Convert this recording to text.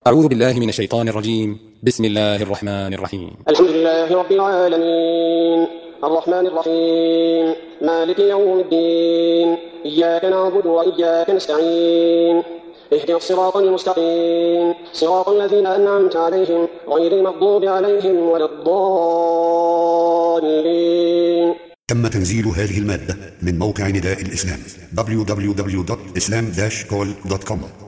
أعوذ بالله من الشيطان الرجيم. بسم الله الرحمن الرحيم. الحمد لله رب العالمين، الرحمن الرحيم، مالك يوم الدين، إياك نعبد وإياك نستعين، اهدنا الصراط المستقيم، صراط الذين أنعمت عليهم غير المغضوب عليهم ولا الضالين. تم تنزيل هذه المادة من موقع نداء الإسلام www.islam-call.com.